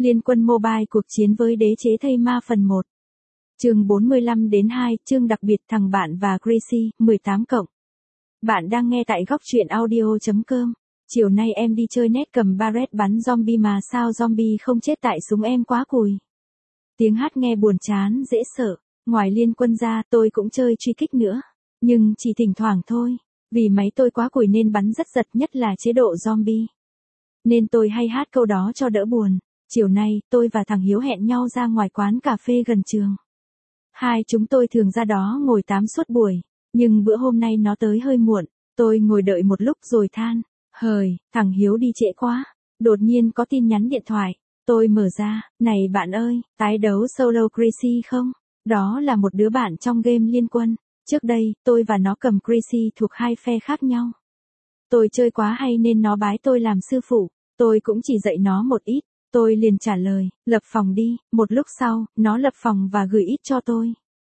Liên Quân Mobile cuộc chiến với đế chế thây ma phần 1. Chương 45-2, chương đặc biệt thằng bạn và Gracie, 18 cộng. Bạn đang nghe tại góc truyện audio.com. Chiều nay em đi chơi net cầm Barrett bắn zombie mà sao zombie không chết tại súng em quá cùi. Tiếng hát nghe buồn chán dễ sợ, ngoài Liên Quân ra tôi cũng chơi truy kích nữa. Nhưng chỉ thỉnh thoảng thôi, vì máy tôi quá cùi nên bắn rất giật, nhất là chế độ zombie. Nên tôi hay hát câu đó cho đỡ buồn. Chiều nay, tôi và thằng Hiếu hẹn nhau ra ngoài quán cà phê gần trường. Hai chúng tôi thường ra đó ngồi tám suốt buổi, nhưng bữa hôm nay nó tới hơi muộn, tôi ngồi đợi một lúc rồi than, hời, thằng Hiếu đi trễ quá. Đột nhiên có tin nhắn điện thoại, tôi mở ra, này bạn ơi, tái đấu solo Gracie không? Đó là một đứa bạn trong game Liên Quân, trước đây, tôi và nó cầm Gracie thuộc hai phe khác nhau. Tôi chơi quá hay nên nó bái tôi làm sư phụ, tôi cũng chỉ dạy nó một ít. Tôi liền trả lời, lập phòng đi, một lúc sau, nó lập phòng và gửi ít cho tôi.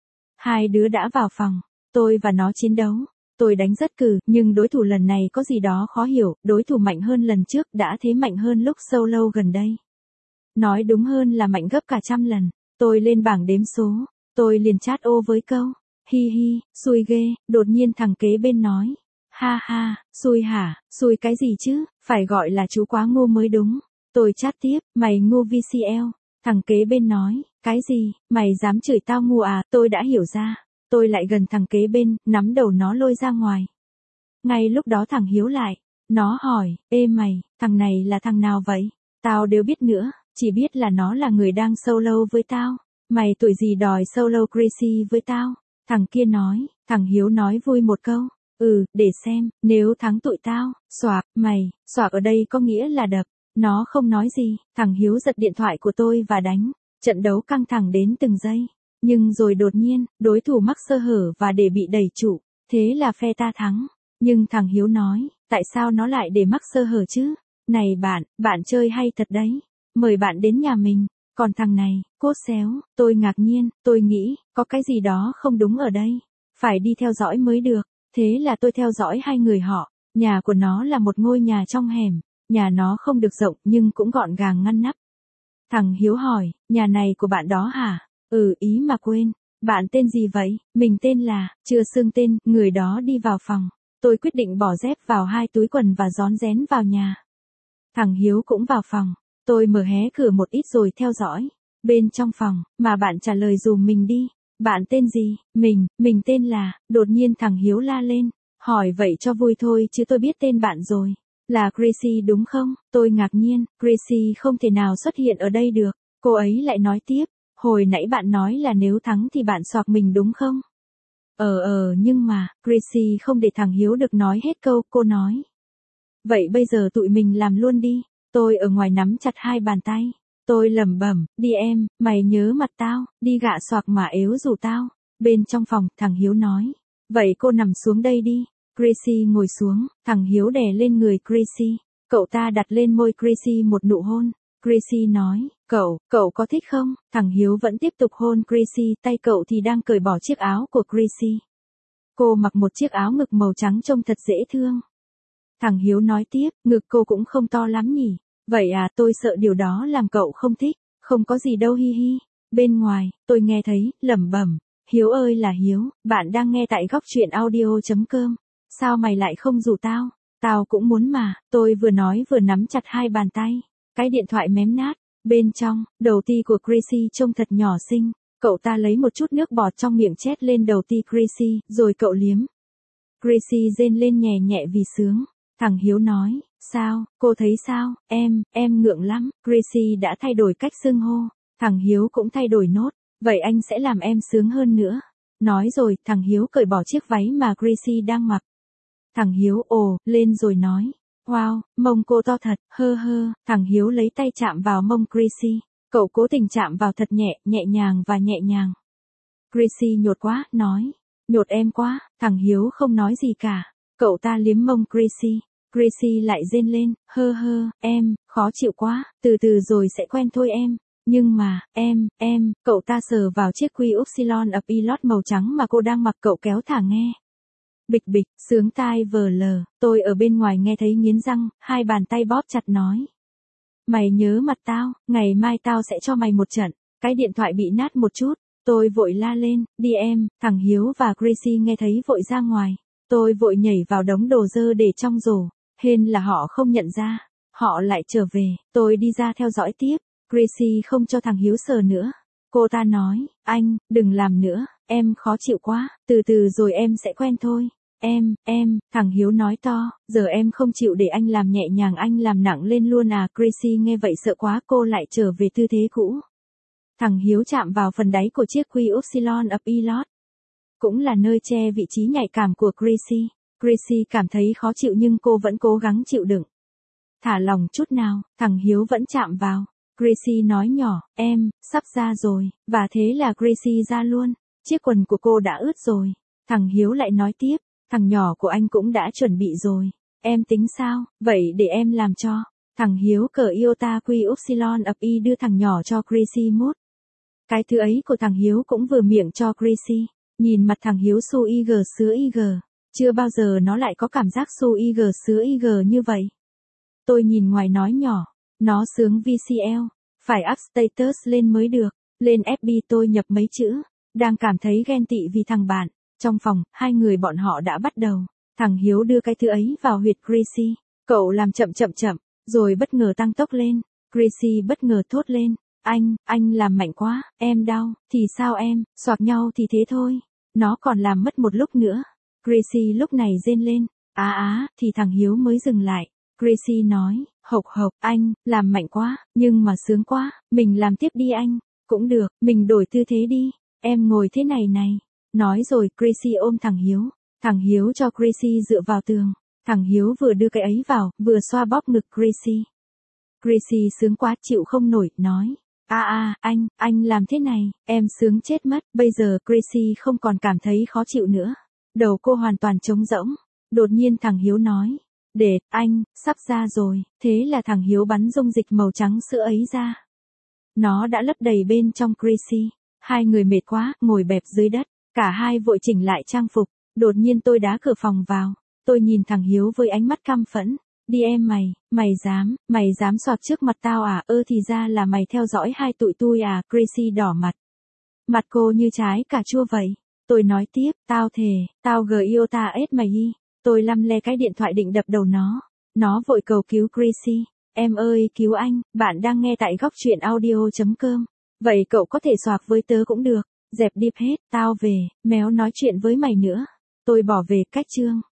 Hai đứa đã vào phòng, tôi và nó chiến đấu. Tôi đánh rất cừ, nhưng đối thủ lần này có gì đó khó hiểu, đối thủ mạnh hơn lần trước, đã thế mạnh hơn lúc solo gần đây. Nói đúng hơn là mạnh gấp cả 100 lần. Tôi lên bảng đếm số, tôi liền chat ô với câu, hi hi, xui ghê, đột nhiên thằng kế bên nói, ha ha, xui hả, xui cái gì chứ, phải gọi là chú quá ngu mới đúng. Tôi chat tiếp, mày ngu VCL, thằng kế bên nói, cái gì, mày dám chửi tao ngu à, tôi đã hiểu ra, tôi lại gần thằng kế bên, nắm đầu nó lôi ra ngoài. Ngay lúc đó thằng Hiếu lại, nó hỏi, ê mày, thằng này là thằng nào vậy, tao đều biết nữa, chỉ biết là nó là người đang solo với tao, mày tuổi gì đòi solo Gracie với tao, thằng kia nói, thằng Hiếu nói vui một câu, để xem, nếu thắng tụi tao, xoạc, mày, xoạc ở đây có nghĩa là đập. Nó không nói gì, thằng Hiếu giật điện thoại của tôi và đánh. Trận đấu căng thẳng đến từng giây. Nhưng rồi đột nhiên, đối thủ mắc sơ hở và để bị đẩy trụ. Thế là phe ta thắng. Nhưng thằng Hiếu nói, tại sao nó lại để mắc sơ hở chứ? Này bạn chơi hay thật đấy. Mời bạn đến nhà mình. Còn thằng này, cốt xéo, tôi ngạc nhiên, tôi nghĩ, có cái gì đó không đúng ở đây. Phải đi theo dõi mới được. Thế là tôi theo dõi hai người họ. Nhà của nó là một ngôi nhà trong hẻm. Nhà nó không được rộng nhưng cũng gọn gàng ngăn nắp. Thằng Hiếu hỏi, nhà này của bạn đó hả? Ý mà quên. Bạn tên gì vậy? Mình tên là, chưa xưng tên, người đó đi vào phòng. Tôi quyết định bỏ dép vào hai túi quần và rón rén vào nhà. Thằng Hiếu cũng vào phòng. Tôi mở hé cửa một ít rồi theo dõi. Bên trong phòng, mà bạn trả lời dùm mình đi. Bạn tên gì? Mình tên là, đột nhiên thằng Hiếu la lên. Hỏi vậy cho vui thôi chứ tôi biết tên bạn rồi. Là Gracie đúng không? Tôi ngạc nhiên, Gracie không thể nào xuất hiện ở đây được. Cô ấy lại nói tiếp, hồi nãy bạn nói là nếu thắng thì bạn xoạc mình đúng không? Nhưng mà, Gracie không để thằng Hiếu được nói hết câu, cô nói. Vậy bây giờ tụi mình làm luôn đi. Tôi ở ngoài nắm chặt hai bàn tay. Tôi lẩm bẩm, đi em, mày nhớ mặt tao, đi gạ xoạc mà ếu rủ tao. Bên trong phòng, thằng Hiếu nói. Vậy cô nằm xuống đây đi. Gracie ngồi xuống, thằng Hiếu đè lên người Gracie. Cậu ta đặt lên môi Gracie một nụ hôn. Gracie nói, cậu có thích không? Thằng Hiếu vẫn tiếp tục hôn Gracie, tay cậu thì đang cởi bỏ chiếc áo của Gracie. Cô mặc một chiếc áo ngực màu trắng trông thật dễ thương. Thằng Hiếu nói tiếp, ngực cô cũng không to lắm nhỉ? Vậy à, tôi sợ điều đó làm cậu không thích. Không có gì đâu hi hi. Bên ngoài, tôi nghe thấy, lẩm bẩm. Hiếu ơi là Hiếu, bạn đang nghe tại góc truyện audio.com. Sao mày lại không rủ tao? Tao cũng muốn mà, tôi vừa nói vừa nắm chặt hai bàn tay. Cái điện thoại mém nát. Bên trong, đầu ti của Gracie trông thật nhỏ xinh. Cậu ta lấy một chút nước bọt trong miệng chét lên đầu ti Gracie, rồi cậu liếm. Gracie rên lên nhẹ nhẹ vì sướng. Thằng Hiếu nói, sao, cô thấy sao, em ngượng lắm. Gracie đã thay đổi cách xưng hô. Thằng Hiếu cũng thay đổi nốt. Vậy anh sẽ làm em sướng hơn nữa. Nói rồi, thằng Hiếu cởi bỏ chiếc váy mà Gracie đang mặc. Thằng Hiếu lên rồi nói. Wow, mông cô to thật, thằng Hiếu lấy tay chạm vào mông Gracie. Cậu cố tình chạm vào thật nhẹ nhàng và nhẹ nhàng. Gracie nhột quá, nói. Nhột em quá, thằng Hiếu không nói gì cả. Cậu ta liếm mông Gracie. Gracie lại rên lên, em, khó chịu quá, từ từ rồi sẽ quen thôi em. Nhưng mà, cậu ta sờ vào chiếc quy upsilon ở pilot màu trắng mà cô đang mặc, cậu kéo thả nghe. Bịch bịch, sướng tai vờ lờ, tôi ở bên ngoài nghe thấy nghiến răng, hai bàn tay bóp chặt nói. Mày nhớ mặt tao, ngày mai tao sẽ cho mày một trận. Cái điện thoại bị nát một chút. Tôi vội la lên, đi em, thằng Hiếu và Gracie nghe thấy vội ra ngoài. Tôi vội nhảy vào đống đồ dơ để trong rổ. Hên là họ không nhận ra. Họ lại trở về, tôi đi ra theo dõi tiếp. Gracie không cho thằng Hiếu sờ nữa. Cô ta nói, anh, đừng làm nữa, em khó chịu quá, từ từ rồi em sẽ quen thôi. Thằng Hiếu nói to, giờ em không chịu để anh làm nhẹ nhàng anh làm nặng lên luôn à. Gracie nghe vậy sợ quá cô lại trở về tư thế cũ. Thằng Hiếu chạm vào phần đáy của chiếc Quy Upsilon of Pilot. Cũng là nơi che vị trí nhạy cảm của Gracie. Gracie cảm thấy khó chịu nhưng cô vẫn cố gắng chịu đựng. Thả lòng chút nào, thằng Hiếu vẫn chạm vào. Gracie nói nhỏ, em, sắp ra rồi, và thế là Gracie ra luôn. Chiếc quần của cô đã ướt rồi. Thằng Hiếu lại nói tiếp, thằng nhỏ của anh cũng đã chuẩn bị rồi. Em tính sao, vậy để em làm cho. Thằng Hiếu cởi Iota Quy Upsilon of I đưa thằng nhỏ cho Gracie mốt. Cái thứ ấy của thằng Hiếu cũng vừa miệng cho Gracie. Nhìn mặt thằng Hiếu su IG sứa IG. Chưa bao giờ nó lại có cảm giác su IG sứa IG như vậy. Tôi nhìn ngoài nói nhỏ. Nó sướng VCL. Phải up status lên mới được. Lên FB tôi nhập mấy chữ. Đang cảm thấy ghen tị vì thằng bạn. Trong phòng, hai người bọn họ đã bắt đầu. Thằng Hiếu đưa cái thứ ấy vào huyệt Gracie. Cậu làm chậm, rồi bất ngờ tăng tốc lên. Gracie bất ngờ thốt lên. Anh làm mạnh quá, em đau, thì sao em, xoạc nhau thì thế thôi. Nó còn làm mất một lúc nữa. Gracie lúc này rên lên. Thì thằng Hiếu mới dừng lại. Gracie nói, hộc, anh, làm mạnh quá, nhưng mà sướng quá, mình làm tiếp đi anh. Cũng được, mình đổi tư thế đi, em ngồi thế này. Nói rồi Gracie ôm thằng Hiếu. Thằng Hiếu cho Gracie dựa vào tường. Thằng Hiếu vừa đưa cái ấy vào, vừa xoa bóp ngực Gracie. Gracie sướng quá chịu không nổi, nói. Anh làm thế này, em sướng chết mất. Bây giờ Gracie không còn cảm thấy khó chịu nữa. Đầu cô hoàn toàn trống rỗng. Đột nhiên thằng Hiếu nói. Để, anh, sắp ra rồi. Thế là thằng Hiếu bắn dung dịch màu trắng sữa ấy ra. Nó đã lấp đầy bên trong Gracie. Hai người mệt quá, ngồi bẹp dưới đất. Cả hai vội chỉnh lại trang phục. Đột nhiên tôi đá cửa phòng vào. Tôi nhìn thằng Hiếu với ánh mắt căm phẫn. Đi em mày dám xoạc trước mặt tao à? Thì ra là mày theo dõi hai tụi tôi à? Gracie đỏ mặt. Mặt cô như trái cà chua vậy. Tôi nói tiếp, tao thề, tao Iota ết mày y. Tôi lăm le cái điện thoại định đập đầu nó. Nó vội cầu cứu Gracie. Em ơi, cứu anh, bạn đang nghe tại góc truyện audio.com. Vậy cậu có thể xoạc với tớ cũng được. Dẹp điệp hết, tao về, méo nói chuyện với mày nữa. Tôi bỏ về cách chương.